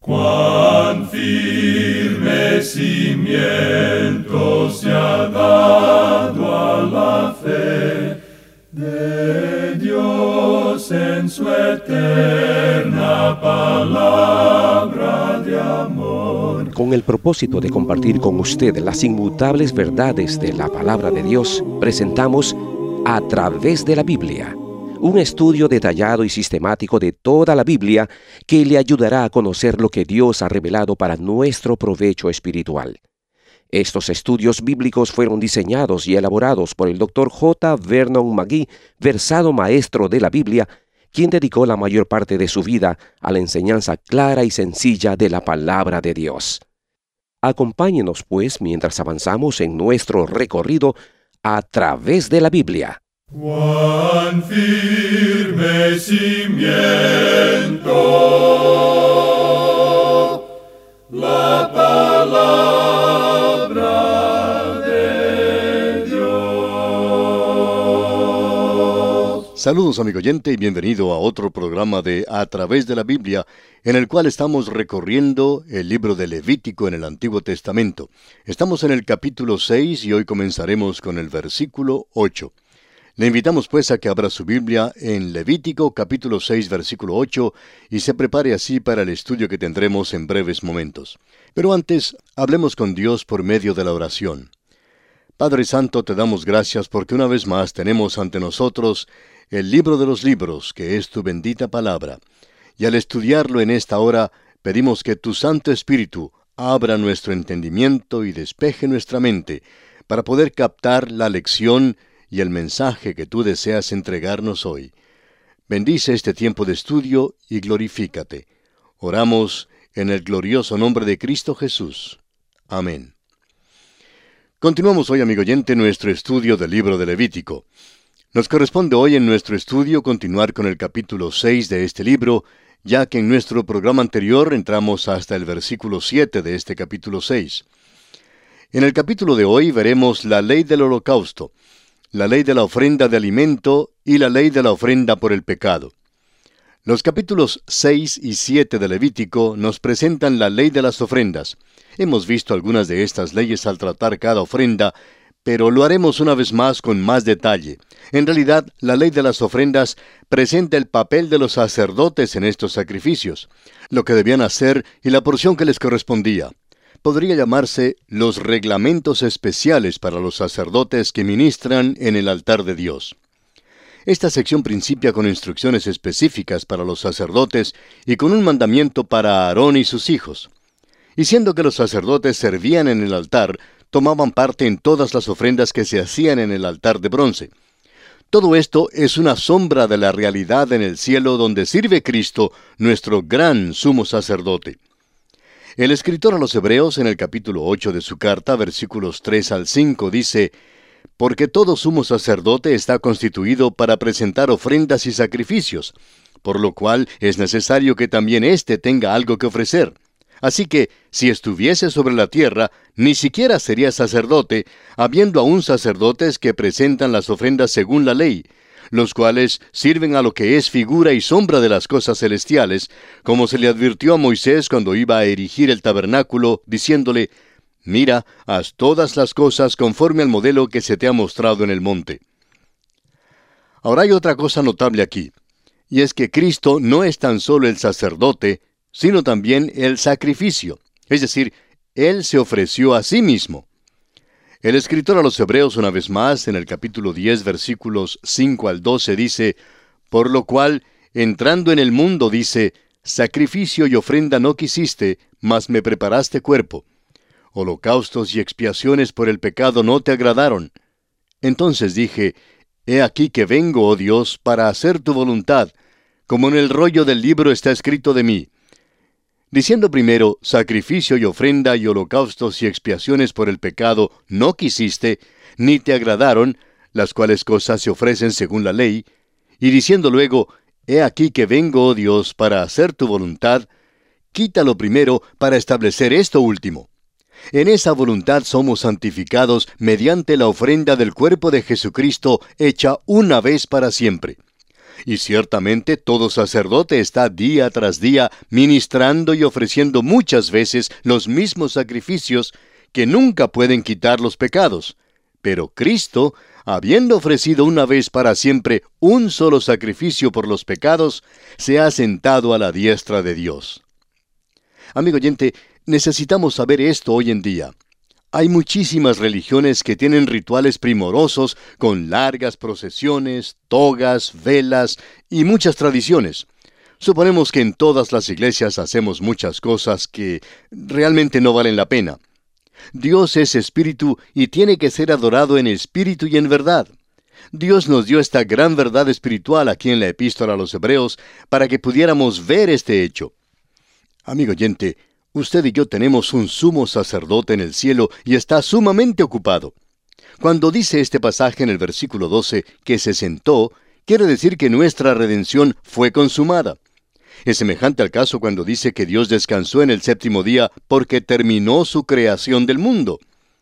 Cuán firme cimiento se ha dado a la fe de Dios en su eterna palabra de amor. Con el propósito de compartir con usted las inmutables verdades de la palabra de Dios, presentamos A Través de la Biblia, un estudio detallado y sistemático de toda la Biblia que le ayudará a conocer lo que Dios ha revelado para nuestro provecho espiritual. Estos estudios bíblicos fueron diseñados y elaborados por el Dr. J. Vernon McGee, versado maestro de la Biblia, quien dedicó la mayor parte de su vida a la enseñanza clara y sencilla de la palabra de Dios. Acompáñenos, pues, mientras avanzamos en nuestro recorrido a través de la Biblia. Cuán firme cimiento la palabra de Dios. Saludos, amigo oyente, y bienvenido a otro programa de A Través de la Biblia, en el cual estamos recorriendo el libro de Levítico en el Antiguo Testamento. Estamos en el capítulo 6 y hoy comenzaremos con el versículo 8. Le invitamos pues a que abra su Biblia en Levítico capítulo 6 versículo 8 y se prepare así para el estudio que tendremos en breves momentos. Pero antes, hablemos con Dios por medio de la oración. Padre Santo, te damos gracias porque una vez más tenemos ante nosotros el libro de los libros, que es tu bendita palabra. Y al estudiarlo en esta hora, pedimos que tu Santo Espíritu abra nuestro entendimiento y despeje nuestra mente para poder captar la lección y el mensaje que tú deseas entregarnos hoy. Bendice este tiempo de estudio y glorifícate. Oramos en el glorioso nombre de Cristo Jesús. Amén. Continuamos hoy, amigo oyente, nuestro estudio del libro de Levítico. Nos corresponde hoy en nuestro estudio continuar con el capítulo 6 de este libro, ya que en nuestro programa anterior entramos hasta el versículo 7 de este capítulo 6. En el capítulo de hoy veremos la ley del holocausto, la ley de la ofrenda de alimento y la ley de la ofrenda por el pecado. Los capítulos 6 y 7 de Levítico nos presentan la ley de las ofrendas. Hemos visto algunas de estas leyes al tratar cada ofrenda, pero lo haremos una vez más con más detalle. En realidad, la ley de las ofrendas presenta el papel de los sacerdotes en estos sacrificios, lo que debían hacer y la porción que les correspondía. Podría llamarse los reglamentos especiales para los sacerdotes que ministran en el altar de Dios. Esta sección principia con instrucciones específicas para los sacerdotes y con un mandamiento para Aarón y sus hijos. Y siendo que los sacerdotes servían en el altar, tomaban parte en todas las ofrendas que se hacían en el altar de bronce. Todo esto es una sombra de la realidad en el cielo donde sirve Cristo, nuestro gran sumo sacerdote. El escritor a los Hebreos en el capítulo 8 de su carta, versículos 3 al 5, dice: «Porque todo sumo sacerdote está constituido para presentar ofrendas y sacrificios, por lo cual es necesario que también éste tenga algo que ofrecer. Así que, si estuviese sobre la tierra, ni siquiera sería sacerdote, habiendo aún sacerdotes que presentan las ofrendas según la ley, los cuales sirven a lo que es figura y sombra de las cosas celestiales, como se le advirtió a Moisés cuando iba a erigir el tabernáculo, diciéndole: Mira, haz todas las cosas conforme al modelo que se te ha mostrado en el monte». Ahora hay otra cosa notable aquí, y es que Cristo no es tan solo el sacerdote, sino también el sacrificio, es decir, Él se ofreció a sí mismo. El escritor a los Hebreos, una vez más, en el capítulo 10, versículos 5 al 12, dice: «Por lo cual, entrando en el mundo, dice, sacrificio y ofrenda no quisiste, mas me preparaste cuerpo. Holocaustos y expiaciones por el pecado no te agradaron. Entonces dije, he aquí que vengo, oh Dios, para hacer tu voluntad, como en el rollo del libro está escrito de mí. Diciendo primero, sacrificio y ofrenda y holocaustos y expiaciones por el pecado no quisiste, ni te agradaron, las cuales cosas se ofrecen según la ley, y diciendo luego, he aquí que vengo, oh Dios, para hacer tu voluntad, quítalo primero para establecer esto último. En esa voluntad somos santificados mediante la ofrenda del cuerpo de Jesucristo hecha una vez para siempre. y ciertamente todo sacerdote está día tras día ministrando y ofreciendo muchas veces los mismos sacrificios que nunca pueden quitar los pecados. Pero Cristo, habiendo ofrecido una vez para siempre un solo sacrificio por los pecados, se ha sentado a la diestra de Dios. Amigo oyente, necesitamos saber esto hoy en día. Hay muchísimas religiones que tienen rituales primorosos con largas procesiones, togas, velas y muchas tradiciones. Suponemos que en todas las iglesias hacemos muchas cosas que realmente no valen la pena. Dios es espíritu y tiene que ser adorado en espíritu y en verdad. Dios nos dio esta gran verdad espiritual aquí en la Epístola a los Hebreos para que pudiéramos ver este hecho. Amigo oyente, usted y yo tenemos un sumo sacerdote en el cielo y está sumamente ocupado. Cuando dice este pasaje en el versículo 12 que se sentó, quiere decir que nuestra redención fue consumada. Es semejante al caso cuando dice que Dios descansó en el séptimo día porque terminó su creación del mundo.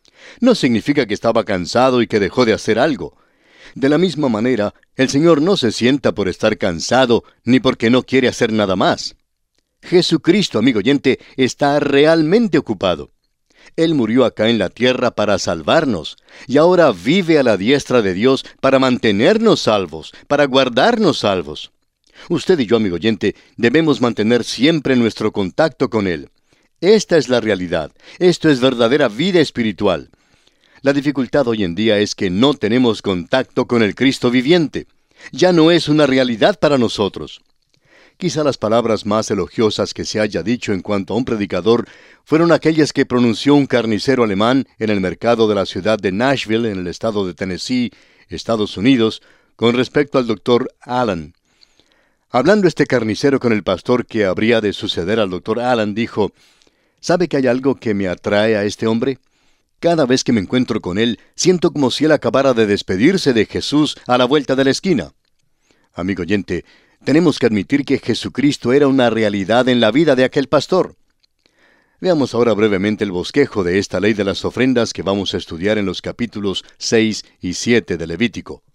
No significa que estaba cansado y que dejó de hacer algo. De la misma manera, el Señor no se sienta por estar cansado ni porque no quiere hacer nada más. Jesucristo, amigo oyente, está realmente ocupado. Él murió acá en la tierra para salvarnos, y ahora vive a la diestra de Dios para mantenernos salvos, para guardarnos salvos. Usted y yo, amigo oyente, debemos mantener siempre nuestro contacto con Él. Esta es la realidad. Esto es verdadera vida espiritual. La dificultad hoy en día es que no tenemos contacto con el Cristo viviente. Ya no es una realidad para nosotros. Quizá las palabras más elogiosas que se haya dicho en cuanto a un predicador fueron aquellas que pronunció un carnicero alemán en el mercado de la ciudad de Nashville, en el estado de Tennessee, Estados Unidos, con respecto al Dr. Allen. Hablando este carnicero con el pastor que habría de suceder al Dr. Allen, dijo: ¿Sabe que hay algo que me atrae a este hombre? Cada vez que me encuentro con él, siento como si él acabara de despedirse de Jesús a la vuelta de la esquina. Amigo oyente, tenemos que admitir que Jesucristo era una realidad en la vida de aquel pastor. Veamos ahora brevemente el bosquejo de esta ley de las ofrendas que vamos a estudiar en los capítulos 6 y 7 de Levítico.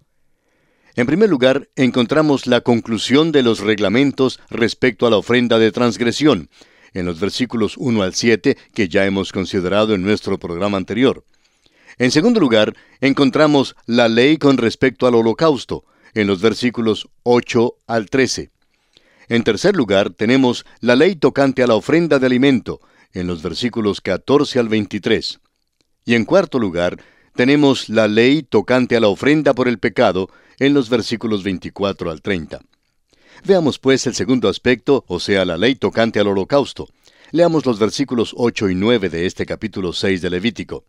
En primer lugar, encontramos la conclusión de los reglamentos respecto a la ofrenda de transgresión, en los versículos 1 al 7, que ya hemos considerado en nuestro programa anterior. En segundo lugar, encontramos la ley con respecto al holocausto, en los versículos 8 al 13. En tercer lugar, tenemos la ley tocante a la ofrenda de alimento, en los versículos 14 al 23. Y en cuarto lugar, tenemos la ley tocante a la ofrenda por el pecado, en los versículos 24 al 30. Veamos pues el segundo aspecto, o sea, la ley tocante al holocausto. Leamos los versículos 8 y 9 de este capítulo 6 de Levítico.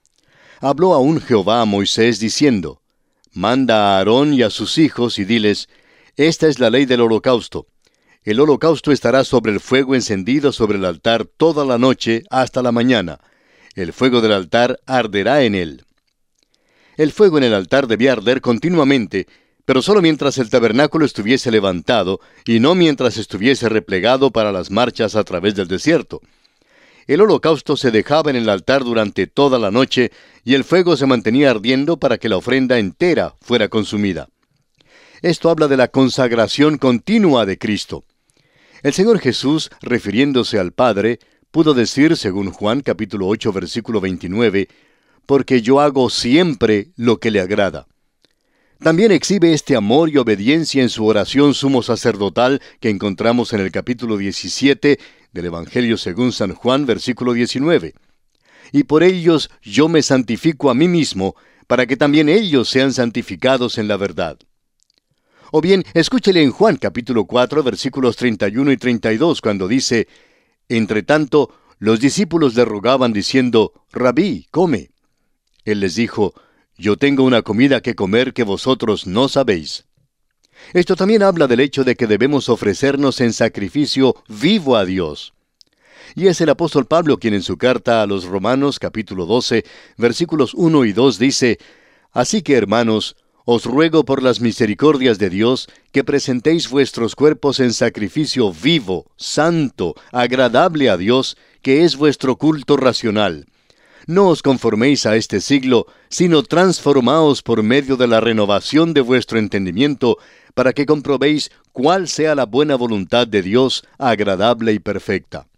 Habló aún Jehová a Moisés diciendo: Manda a Aarón y a sus hijos y diles: Esta es la ley del holocausto. El holocausto estará sobre el fuego encendido sobre el altar toda la noche hasta la mañana. El fuego del altar arderá en él. El fuego en el altar debía arder continuamente, pero solo mientras el tabernáculo estuviese levantado, y no mientras estuviese replegado para las marchas a través del desierto. El holocausto se dejaba en el altar durante toda la noche, y el fuego se mantenía ardiendo para que la ofrenda entera fuera consumida. Esto habla de la consagración continua de Cristo. El Señor Jesús, refiriéndose al Padre, pudo decir, según Juan capítulo 8, versículo 29, «Porque yo hago siempre lo que le agrada». También exhibe este amor y obediencia en su oración sumo sacerdotal que encontramos en el capítulo 17 del Evangelio según San Juan, versículo 19. «Y por ellos yo me santifico a mí mismo, para que también ellos sean santificados en la verdad». O bien, escúchele en Juan capítulo 4, versículos 31 y 32, cuando dice: «Entre tanto, los discípulos le rogaban diciendo: Rabí, come». Él les dijo: «Yo tengo una comida que comer que vosotros no sabéis». Esto también habla del hecho de que debemos ofrecernos en sacrificio vivo a Dios. Y es el apóstol Pablo quien en su carta a los Romanos capítulo 12, versículos 1 y 2 dice: «Así que, hermanos, os ruego por las misericordias de Dios que presentéis vuestros cuerpos en sacrificio vivo, santo, agradable a Dios, que es vuestro culto racional. No os conforméis a este siglo, sino transformaos por medio de la renovación de vuestro entendimiento, para que comprobéis cuál sea la buena voluntad de Dios, agradable y perfecta.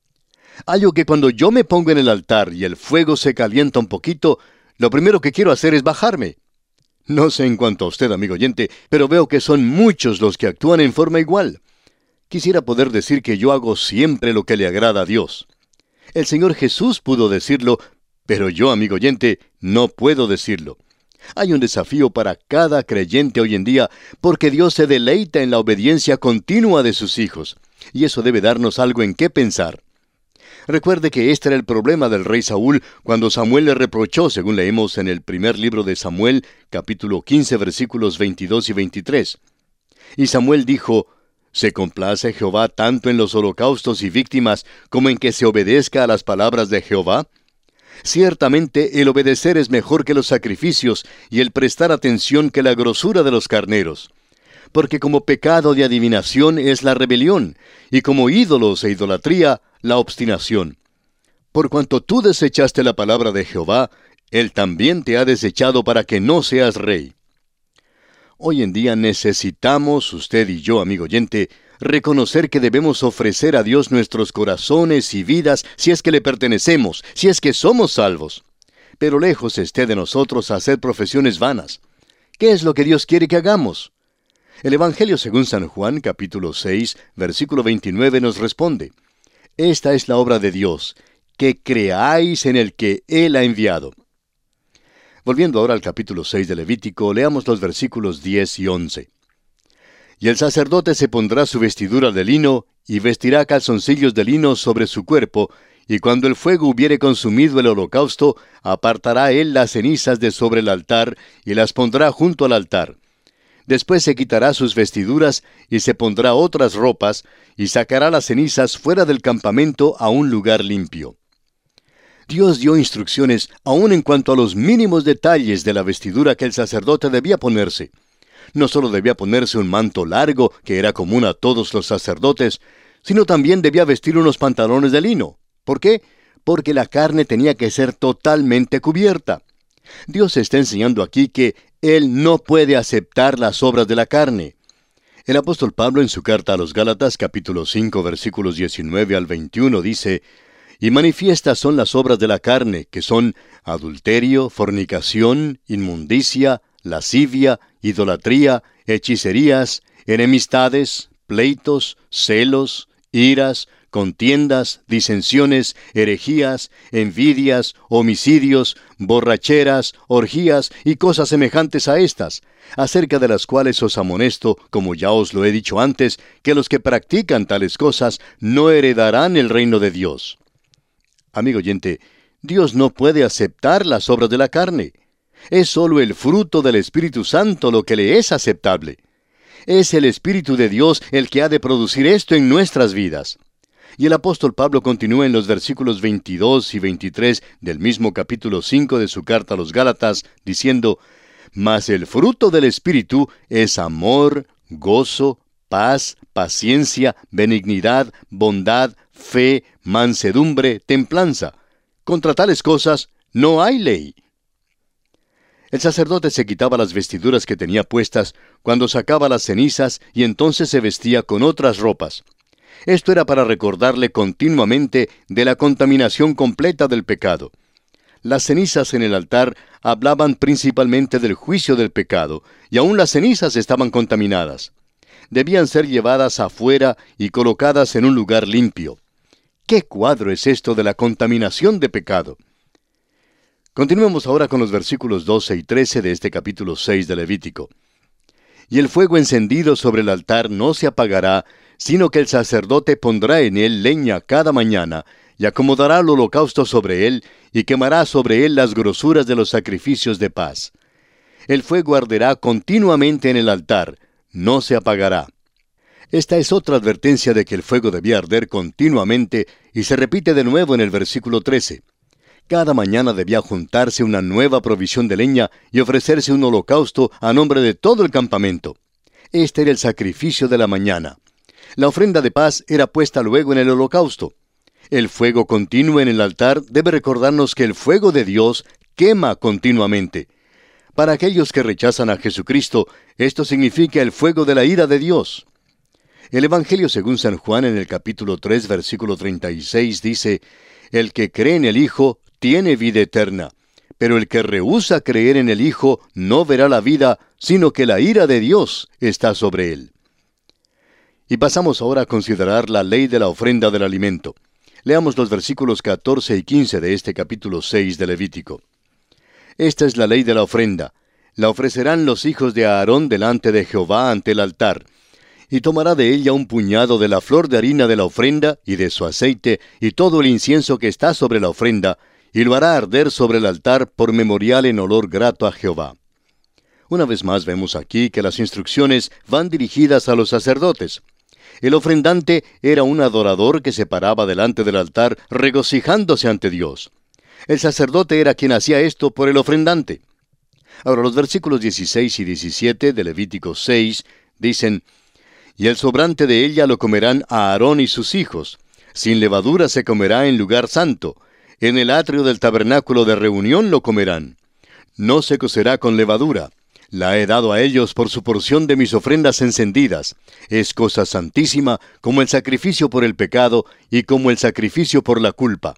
Hallo que cuando yo me pongo en el altar y el fuego se calienta un poquito, lo primero que quiero hacer es bajarme. No sé en cuanto a usted, amigo oyente, pero veo que son muchos los que actúan en forma igual. Quisiera poder decir que yo hago siempre lo que le agrada a Dios. El Señor Jesús pudo decirlo, pero yo, amigo oyente, no puedo decirlo. Hay un desafío para cada creyente hoy en día, porque Dios se deleita en la obediencia continua de sus hijos, y eso debe darnos algo en qué pensar. Recuerde que este era el problema del rey Saúl cuando Samuel le reprochó, según leemos en el primer libro de Samuel, capítulo 15, versículos 22 y 23. Y Samuel dijo: ¿Se complace Jehová tanto en los holocaustos y víctimas como en que se obedezca a las palabras de Jehová? Ciertamente el obedecer es mejor que los sacrificios y el prestar atención que la grosura de los carneros. Porque como pecado de adivinación es la rebelión, y como ídolos e idolatría, la obstinación. Por cuanto tú desechaste la palabra de Jehová, Él también te ha desechado para que no seas rey. Hoy en día necesitamos, usted y yo, amigo oyente, reconocer que debemos ofrecer a Dios nuestros corazones y vidas si es que le pertenecemos, si es que somos salvos. Pero lejos esté de nosotros hacer profesiones vanas. ¿Qué es lo que Dios quiere que hagamos? El Evangelio según San Juan, capítulo 6, versículo 29 nos responde: Esta es la obra de Dios, que creáis en el que Él ha enviado. Volviendo ahora al capítulo 6 de Levítico, leamos los versículos 10 y 11. Y el sacerdote se pondrá su vestidura de lino, y vestirá calzoncillos de lino sobre su cuerpo, y cuando el fuego hubiere consumido el holocausto, apartará él las cenizas de sobre el altar, y las pondrá junto al altar. Después se quitará sus vestiduras, y se pondrá otras ropas, y sacará las cenizas fuera del campamento a un lugar limpio. Dios dio instrucciones aún en cuanto a los mínimos detalles de la vestidura que el sacerdote debía ponerse. No solo debía ponerse un manto largo, que era común a todos los sacerdotes, sino también debía vestir unos pantalones de lino. ¿Por qué? Porque la carne tenía que ser totalmente cubierta. Dios está enseñando aquí que Él no puede aceptar las obras de la carne. El apóstol Pablo en su carta a los Gálatas, capítulo 5, versículos 19 al 21, dice: Y manifiestas son las obras de la carne, que son adulterio, fornicación, inmundicia, lascivia, idolatría, hechicerías, enemistades, pleitos, celos, iras, contiendas, disensiones, herejías, envidias, homicidios, borracheras, orgías y cosas semejantes a estas, acerca de las cuales os amonesto, como ya os lo he dicho antes, que los que practican tales cosas no heredarán el reino de Dios. Amigo oyente, Dios no puede aceptar las obras de la carne. Es solo el fruto del Espíritu Santo lo que le es aceptable. Es el Espíritu de Dios el que ha de producir esto en nuestras vidas. Y el apóstol Pablo continúa en los versículos 22 y 23 del mismo capítulo 5 de su carta a los Gálatas, diciendo: Mas el fruto del Espíritu es amor, gozo, paz, paciencia, benignidad, bondad, fe, mansedumbre, templanza. Contra tales cosas no hay ley. El sacerdote se quitaba las vestiduras que tenía puestas cuando sacaba las cenizas y entonces se vestía con otras ropas. Esto era para recordarle continuamente de la contaminación completa del pecado. Las cenizas en el altar hablaban principalmente del juicio del pecado, y aún las cenizas estaban contaminadas. Debían ser llevadas afuera y colocadas en un lugar limpio. ¿Qué cuadro es esto de la contaminación de pecado? Continuemos ahora con los versículos 12 y 13 de este capítulo 6 de Levítico. Y el fuego encendido sobre el altar no se apagará, sino que el sacerdote pondrá en él leña cada mañana, y acomodará el holocausto sobre él, y quemará sobre él las grosuras de los sacrificios de paz. El fuego arderá continuamente en el altar, no se apagará. Esta es otra advertencia de que el fuego debía arder continuamente, y se repite de nuevo en el versículo 13. Cada mañana debía juntarse una nueva provisión de leña y ofrecerse un holocausto a nombre de todo el campamento. Este era el sacrificio de la mañana. La ofrenda de paz era puesta luego en el holocausto. El fuego continuo en el altar debe recordarnos que el fuego de Dios quema continuamente. Para aquellos que rechazan a Jesucristo, esto significa el fuego de la ira de Dios. El Evangelio según San Juan en el capítulo 3, versículo 36 dice, «El que cree en el Hijo tiene vida eterna, pero el que rehúsa creer en el Hijo no verá la vida, sino que la ira de Dios está sobre él». Y pasamos ahora a considerar la ley de la ofrenda del alimento. Leamos los versículos 14 y 15 de este capítulo 6 de Levítico. Esta es la ley de la ofrenda. La ofrecerán los hijos de Aarón delante de Jehová ante el altar. Y tomará de ella un puñado de la flor de harina de la ofrenda y de su aceite y todo el incienso que está sobre la ofrenda, y lo hará arder sobre el altar por memorial en olor grato a Jehová. Una vez más vemos aquí que las instrucciones van dirigidas a los sacerdotes. El ofrendante era un adorador que se paraba delante del altar regocijándose ante Dios. El sacerdote era quien hacía esto por el ofrendante. Ahora los versículos 16 y 17 de Levítico 6 dicen, «Y el sobrante de ella lo comerán Aarón y sus hijos. Sin levadura se comerá en lugar santo. En el atrio del tabernáculo de reunión lo comerán. No se cocerá con levadura. La he dado a ellos por su porción de mis ofrendas encendidas. Es cosa santísima como el sacrificio por el pecado y como el sacrificio por la culpa».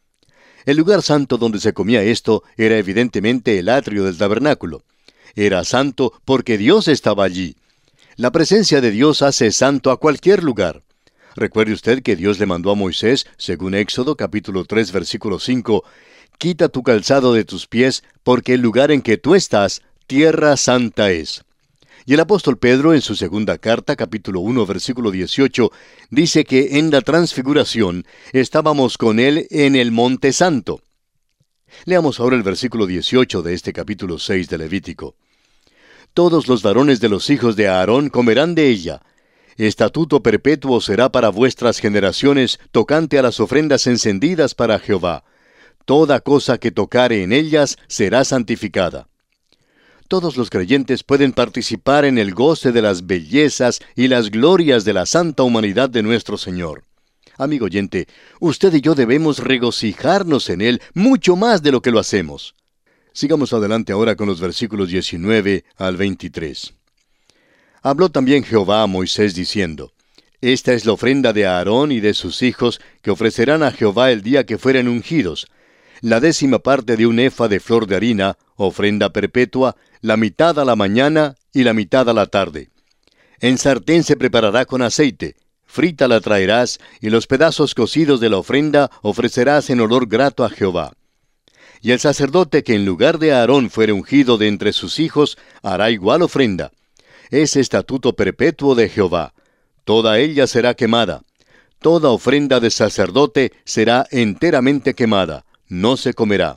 El lugar santo donde se comía esto era evidentemente el atrio del tabernáculo. Era santo porque Dios estaba allí. La presencia de Dios hace santo a cualquier lugar. Recuerde usted que Dios le mandó a Moisés, según Éxodo capítulo 3 versículo 5, «Quita tu calzado de tus pies, porque el lugar en que tú estás, tierra santa es». Y el apóstol Pedro, en su segunda carta, capítulo 1, versículo 18, dice que en la transfiguración estábamos con él en el monte santo. Leamos ahora el versículo 18 de este capítulo 6 de Levítico. «Todos los varones de los hijos de Aarón comerán de ella. Estatuto perpetuo será para vuestras generaciones tocante a las ofrendas encendidas para Jehová. Toda cosa que tocare en ellas será santificada». Todos los creyentes pueden participar en el goce de las bellezas y las glorias de la santa humanidad de nuestro Señor. Amigo oyente, usted y yo debemos regocijarnos en Él mucho más de lo que lo hacemos. Sigamos adelante ahora con los versículos 19 al 23. Habló también Jehová a Moisés diciendo, «Esta es la ofrenda de Aarón y de sus hijos que ofrecerán a Jehová el día que fueren ungidos. La 10ª parte de un efa de flor de harina, ofrenda perpetua, la mitad a la mañana y la mitad a la tarde. En sartén se preparará con aceite, frita la traerás, y los pedazos cocidos de la ofrenda ofrecerás en olor grato a Jehová. Y el sacerdote que en lugar de Aarón fuere ungido de entre sus hijos, hará igual ofrenda. Es estatuto perpetuo de Jehová. Toda ella será quemada. Toda ofrenda de sacerdote será enteramente quemada. No se comerá».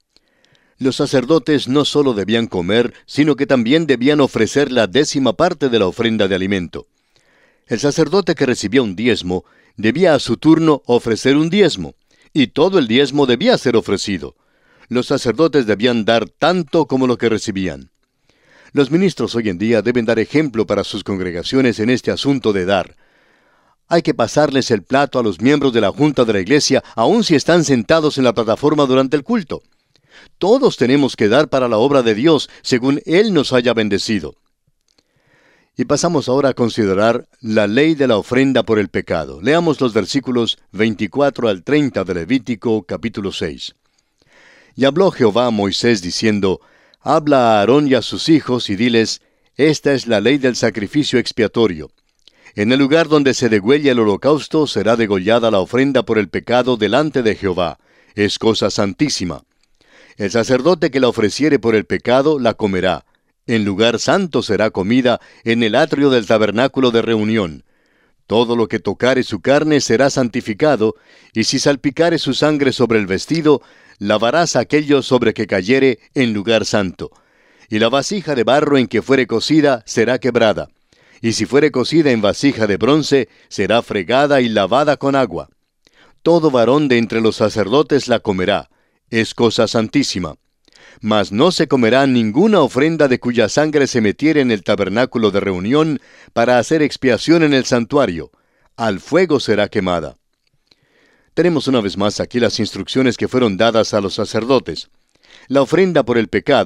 Los sacerdotes no solo debían comer, sino que también debían ofrecer la 10ª parte de la ofrenda de alimento. El sacerdote que recibía un diezmo debía a su turno ofrecer un diezmo, y todo el diezmo debía ser ofrecido. Los sacerdotes debían dar tanto como lo que recibían. Los ministros hoy en día deben dar ejemplo para sus congregaciones en este asunto de dar. Hay que pasarles el plato a los miembros de la junta de la iglesia, aun si están sentados en la plataforma durante el culto. Todos tenemos que dar para la obra de Dios, según Él nos haya bendecido. Y pasamos ahora a considerar la ley de la ofrenda por el pecado. Leamos los versículos 24 al 30 de Levítico, capítulo 6. «Y habló Jehová a Moisés diciendo, Habla a Aarón y a sus hijos, y diles, Esta es la ley del sacrificio expiatorio. En el lugar donde se degüelle el holocausto será degollada la ofrenda por el pecado delante de Jehová. Es cosa santísima. El sacerdote que la ofreciere por el pecado la comerá. En lugar santo será comida, en el atrio del tabernáculo de reunión. Todo lo que tocare su carne será santificado, y si salpicare su sangre sobre el vestido, lavarás aquello sobre que cayere en lugar santo. Y la vasija de barro en que fuere cocida será quebrada. Y si fuere cocida en vasija de bronce, será fregada y lavada con agua. Todo varón de entre los sacerdotes la comerá. Es cosa santísima. Mas no se comerá ninguna ofrenda de cuya sangre se metiere en el tabernáculo de reunión para hacer expiación en el santuario. Al fuego será quemada. Tenemos una vez más aquí las instrucciones que fueron dadas a los sacerdotes. La ofrenda por el pecado,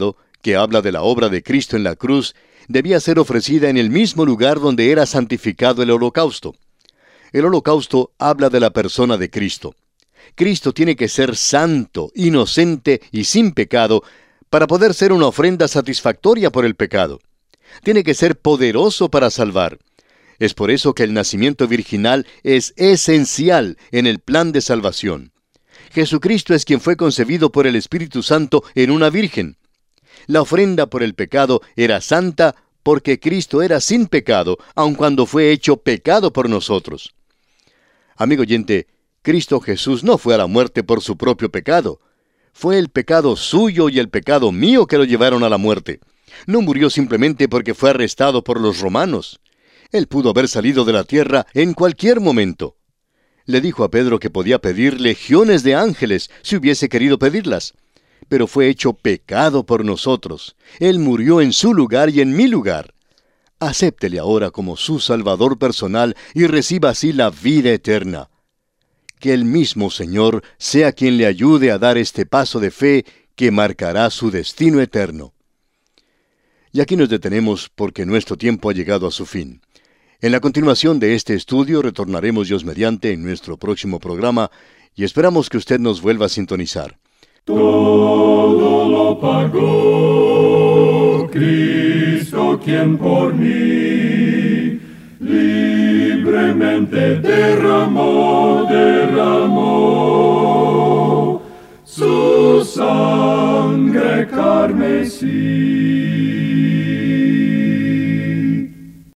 que habla de la obra de Cristo en la cruz, debía ser ofrecida en el mismo lugar donde era santificado el holocausto. El holocausto habla de la persona de Cristo. Cristo tiene que ser santo, inocente y sin pecado para poder ser una ofrenda satisfactoria por el pecado. Tiene que ser poderoso para salvar. Es por eso que el nacimiento virginal es esencial en el plan de salvación. Jesucristo es quien fue concebido por el Espíritu Santo en una virgen. La ofrenda por el pecado era santa porque Cristo era sin pecado, aun cuando fue hecho pecado por nosotros. Amigo oyente, Cristo Jesús no fue a la muerte por su propio pecado. Fue el pecado suyo y el pecado mío que lo llevaron a la muerte. No murió simplemente porque fue arrestado por los romanos. Él pudo haber salido de la tierra en cualquier momento. Le dijo a Pedro que podía pedir legiones de ángeles si hubiese querido pedirlas. Pero fue hecho pecado por nosotros. Él murió en su lugar y en mi lugar. Acéptele ahora como su Salvador personal y reciba así la vida eterna. Que el mismo Señor sea quien le ayude a dar este paso de fe que marcará su destino eterno. Y aquí nos detenemos porque nuestro tiempo ha llegado a su fin. En la continuación de este estudio retornaremos Dios mediante en nuestro próximo programa y esperamos que usted nos vuelva a sintonizar. Todo lo pagó Cristo, quien por mí libremente derramó